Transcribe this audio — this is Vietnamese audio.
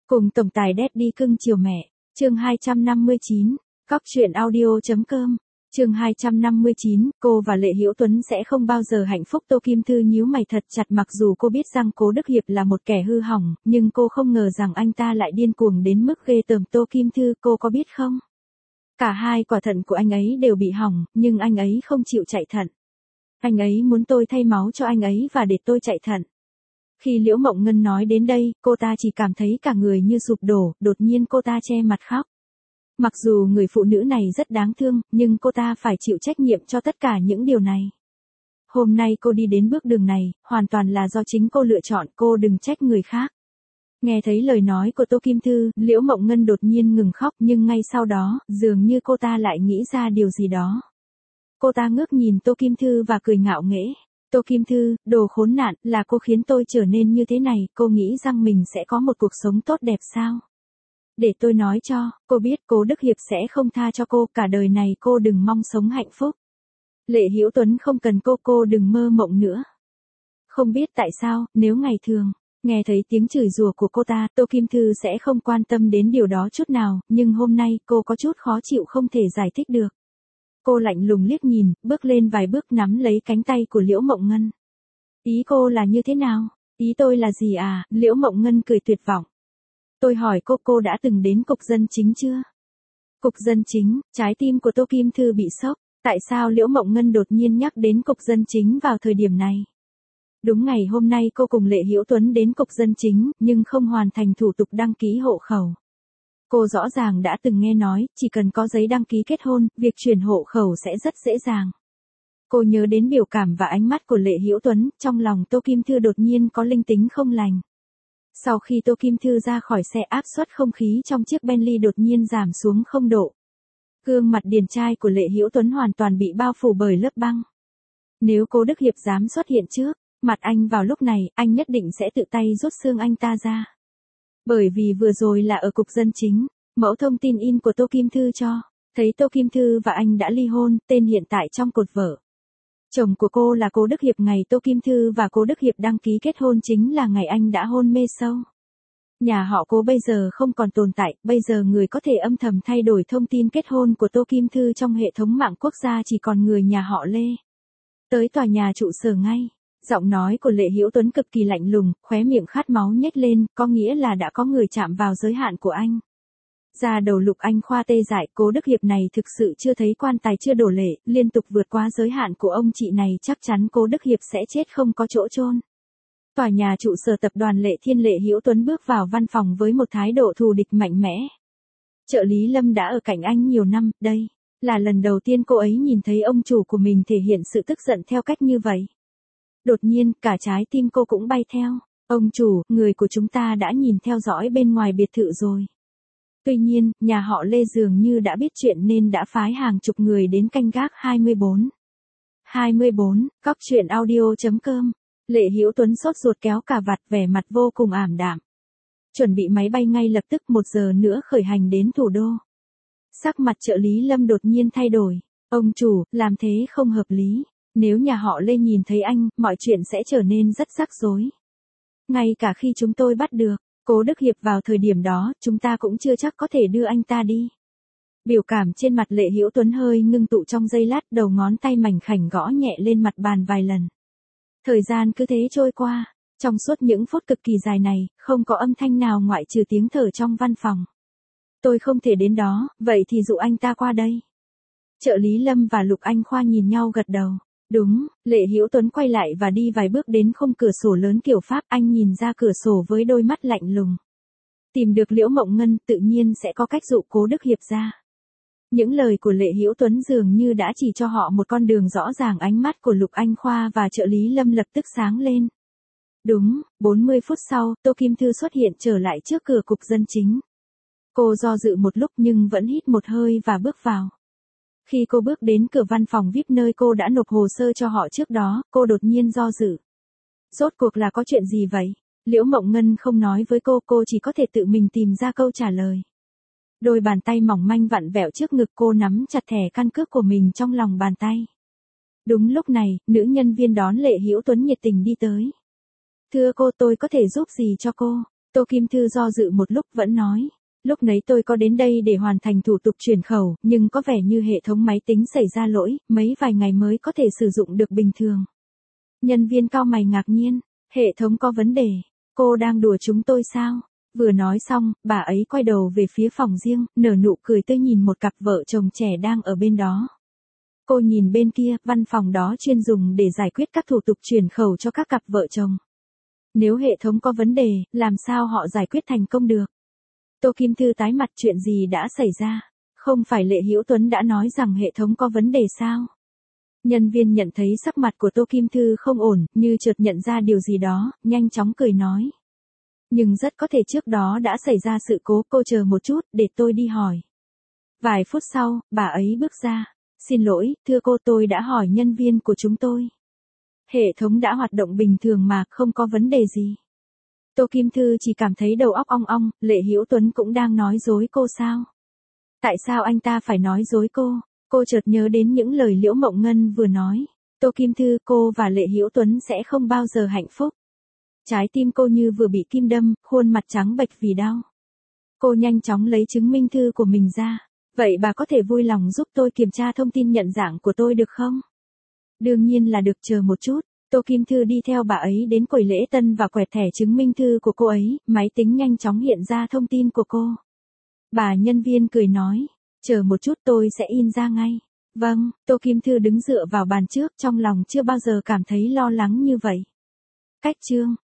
Cùng tổng tài Daddy cưng chiều mẹ, chương 259, cóc truyện audio.com, chương 259, cô và Lệ Hiểu Tuấn sẽ không bao giờ hạnh phúc. Tô Kim Thư nhíu mày thật chặt, mặc dù cô biết rằng Cố Đức Hiệp là một kẻ hư hỏng, nhưng cô không ngờ rằng anh ta lại điên cuồng đến mức ghê tởm. Tô Kim Thư, cô có biết không? Cả hai quả thận của anh ấy đều bị hỏng, nhưng anh ấy không chịu chạy thận. Anh ấy muốn tôi thay máu cho anh ấy và để tôi chạy thận. Khi Liễu Mộng Ngân nói đến đây, cô ta chỉ cảm thấy cả người như sụp đổ, đột nhiên cô ta che mặt khóc. Mặc dù người phụ nữ này rất đáng thương, nhưng cô ta phải chịu trách nhiệm cho tất cả những điều này. Hôm nay cô đi đến bước đường này, hoàn toàn là do chính cô lựa chọn, cô đừng trách người khác. Nghe thấy lời nói của Tô Kim Thư, Liễu Mộng Ngân đột nhiên ngừng khóc, nhưng ngay sau đó, dường như cô ta lại nghĩ ra điều gì đó. Cô ta ngước nhìn Tô Kim Thư và cười ngạo nghễ. Tô Kim Thư, đồ khốn nạn, là cô khiến tôi trở nên như thế này, cô nghĩ rằng mình sẽ có một cuộc sống tốt đẹp sao? Để tôi nói cho, cô biết Cố Đức Hiệp sẽ không tha cho cô, cả đời này cô đừng mong sống hạnh phúc. Lệ Hiểu Tuấn không cần cô đừng mơ mộng nữa. Không biết tại sao, nếu ngày thường, nghe thấy tiếng chửi rủa của cô ta, Tô Kim Thư sẽ không quan tâm đến điều đó chút nào, nhưng hôm nay cô có chút khó chịu không thể giải thích được. Cô lạnh lùng liếc nhìn, bước lên vài bước nắm lấy cánh tay của Liễu Mộng Ngân. Ý cô là như thế nào? Ý tôi là gì à? Liễu Mộng Ngân cười tuyệt vọng. Tôi hỏi cô đã từng đến cục dân chính chưa? Cục dân chính, trái tim của Tô Kim Thư bị sốc. Tại sao Liễu Mộng Ngân đột nhiên nhắc đến cục dân chính vào thời điểm này? Đúng ngày hôm nay cô cùng Lệ Hiểu Tuấn đến cục dân chính, nhưng không hoàn thành thủ tục đăng ký hộ khẩu. Cô rõ ràng đã từng nghe nói, chỉ cần có giấy đăng ký kết hôn, việc chuyển hộ khẩu sẽ rất dễ dàng. Cô nhớ đến biểu cảm và ánh mắt của Lệ Hiểu Tuấn, trong lòng Tô Kim Thư đột nhiên có linh tính không lành. Sau khi Tô Kim Thư ra khỏi xe, áp suất không khí trong chiếc Bentley đột nhiên giảm xuống 0 độ. Gương mặt điển trai của Lệ Hiểu Tuấn hoàn toàn bị bao phủ bởi lớp băng. Nếu Cố Đức Hiệp dám xuất hiện trước mặt anh vào lúc này, anh nhất định sẽ tự tay rút xương anh ta ra. Bởi vì vừa rồi là ở cục dân chính, mẫu thông tin in của Tô Kim Thư cho thấy Tô Kim Thư và anh đã ly hôn, tên hiện tại trong cột vợ. Chồng của cô là Cố Đức Hiệp, ngày Tô Kim Thư và Cố Đức Hiệp đăng ký kết hôn chính là ngày anh đã hôn mê sâu. Nhà họ Cố bây giờ không còn tồn tại, bây giờ người có thể âm thầm thay đổi thông tin kết hôn của Tô Kim Thư trong hệ thống mạng quốc gia chỉ còn người nhà họ Lê. Tới tòa nhà trụ sở ngay. Giọng nói của Lệ Hiểu Tuấn cực kỳ lạnh lùng, khóe miệng khát máu nhếch lên, có nghĩa là đã có người chạm vào giới hạn của anh. Da đầu Lục Anh Khoa tê dại, Cố Đức Hiệp này thực sự chưa thấy quan tài chưa đổ lệ, liên tục vượt qua giới hạn của ông chị này, chắc chắn Cố Đức Hiệp sẽ chết không có chỗ chôn. Tòa nhà trụ sở tập đoàn Lệ Thiên. Lệ Hiểu Tuấn bước vào văn phòng với một thái độ thù địch mạnh mẽ. Trợ lý Lâm đã ở cạnh anh nhiều năm, đây là lần đầu tiên cô ấy nhìn thấy ông chủ của mình thể hiện sự tức giận theo cách như vậy. Đột nhiên, cả trái tim cô cũng bay theo. Ông chủ, người của chúng ta đã nhìn theo dõi bên ngoài biệt thự rồi. Tuy nhiên, nhà họ Lê dường như đã biết chuyện nên đã phái hàng chục người đến canh gác 24. 24, cóc truyện audio.com. Lệ Hiểu Tuấn sốt ruột kéo cà vạt, vẻ mặt vô cùng ảm đạm. Chuẩn bị máy bay ngay lập tức, 1 giờ nữa khởi hành đến thủ đô. Sắc mặt trợ lý Lâm đột nhiên thay đổi. Ông chủ, làm thế không hợp lý. Nếu nhà họ Lê nhìn thấy anh, mọi chuyện sẽ trở nên rất rắc rối. Ngay cả khi chúng tôi bắt được Cố Đức Hiệp vào thời điểm đó, chúng ta cũng chưa chắc có thể đưa anh ta đi. Biểu cảm trên mặt Lệ Hiểu Tuấn hơi ngưng tụ trong giây lát, đầu ngón tay mảnh khảnh gõ nhẹ lên mặt bàn vài lần. Thời gian cứ thế trôi qua, trong suốt những phút cực kỳ dài này, không có âm thanh nào ngoại trừ tiếng thở trong văn phòng. Tôi không thể đến đó, vậy thì dụ anh ta qua đây. Trợ lý Lâm và Lục Anh Khoa nhìn nhau gật đầu. Đúng, Lệ Hiểu Tuấn quay lại và đi vài bước đến khung cửa sổ lớn kiểu Pháp, anh nhìn ra cửa sổ với đôi mắt lạnh lùng. Tìm được Liễu Mộng Ngân, tự nhiên sẽ có cách dụ Cố Đức Hiệp ra. Những lời của Lệ Hiểu Tuấn dường như đã chỉ cho họ một con đường rõ ràng. Ánh mắt của Lục Anh Khoa và trợ lý Lâm lập tức sáng lên. Đúng, 40 phút sau, Tô Kim Thư xuất hiện trở lại trước cửa cục dân chính. Cô do dự một lúc nhưng vẫn hít một hơi và bước vào. Khi cô bước đến cửa văn phòng VIP nơi cô đã nộp hồ sơ cho họ trước đó, cô đột nhiên do dự. Rốt cuộc là có chuyện gì vậy? Liễu Mộng Ngân không nói với cô chỉ có thể tự mình tìm ra câu trả lời. Đôi bàn tay mỏng manh vặn vẹo trước ngực, cô nắm chặt thẻ căn cước của mình trong lòng bàn tay. Đúng lúc này, nữ nhân viên đón Lệ Hiểu Tuấn nhiệt tình đi tới. Thưa cô, tôi có thể giúp gì cho cô? Tô Kim Thư do dự một lúc vẫn nói. Lúc nấy tôi có đến đây để hoàn thành thủ tục chuyển khẩu, nhưng có vẻ như hệ thống máy tính xảy ra lỗi, mấy vài ngày mới có thể sử dụng được bình thường. Nhân viên cau mày ngạc nhiên. Hệ thống có vấn đề. Cô đang đùa chúng tôi sao? Vừa nói xong, bà ấy quay đầu về phía phòng riêng, nở nụ cười tươi nhìn một cặp vợ chồng trẻ đang ở bên đó. Cô nhìn bên kia, văn phòng đó chuyên dùng để giải quyết các thủ tục chuyển khẩu cho các cặp vợ chồng. Nếu hệ thống có vấn đề, làm sao họ giải quyết thành công được? Tô Kim Thư tái mặt, chuyện gì đã xảy ra? Không phải Lệ Hữu Tuấn đã nói rằng hệ thống có vấn đề sao? Nhân viên nhận thấy sắc mặt của Tô Kim Thư không ổn, như chợt nhận ra điều gì đó, nhanh chóng cười nói. Nhưng rất có thể trước đó đã xảy ra sự cố, cô chờ một chút, để tôi đi hỏi. Vài phút sau, bà ấy bước ra. Xin lỗi, thưa cô, tôi đã hỏi nhân viên của chúng tôi. Hệ thống đã hoạt động bình thường mà, không có vấn đề gì. Tô Kim Thư chỉ cảm thấy đầu óc ong ong, Lệ Hữu Tuấn cũng đang nói dối cô sao? Tại sao anh ta phải nói dối cô? Cô chợt nhớ đến những lời Liễu Mộng Ngân vừa nói. Tô Kim Thư, cô và Lệ Hữu Tuấn sẽ không bao giờ hạnh phúc. Trái tim cô như vừa bị kim đâm, khuôn mặt trắng bệch vì đau. Cô nhanh chóng lấy chứng minh thư của mình ra. Vậy bà có thể vui lòng giúp tôi kiểm tra thông tin nhận dạng của tôi được không? Đương nhiên là được, chờ một chút. Tô Kim Thư đi theo bà ấy đến quầy lễ tân và quẹt thẻ chứng minh thư của cô ấy, máy tính nhanh chóng hiện ra thông tin của cô. Bà nhân viên cười nói, chờ một chút tôi sẽ in ra ngay. Vâng, Tô Kim Thư đứng dựa vào bàn trước, trong lòng chưa bao giờ cảm thấy lo lắng như vậy. Cách chương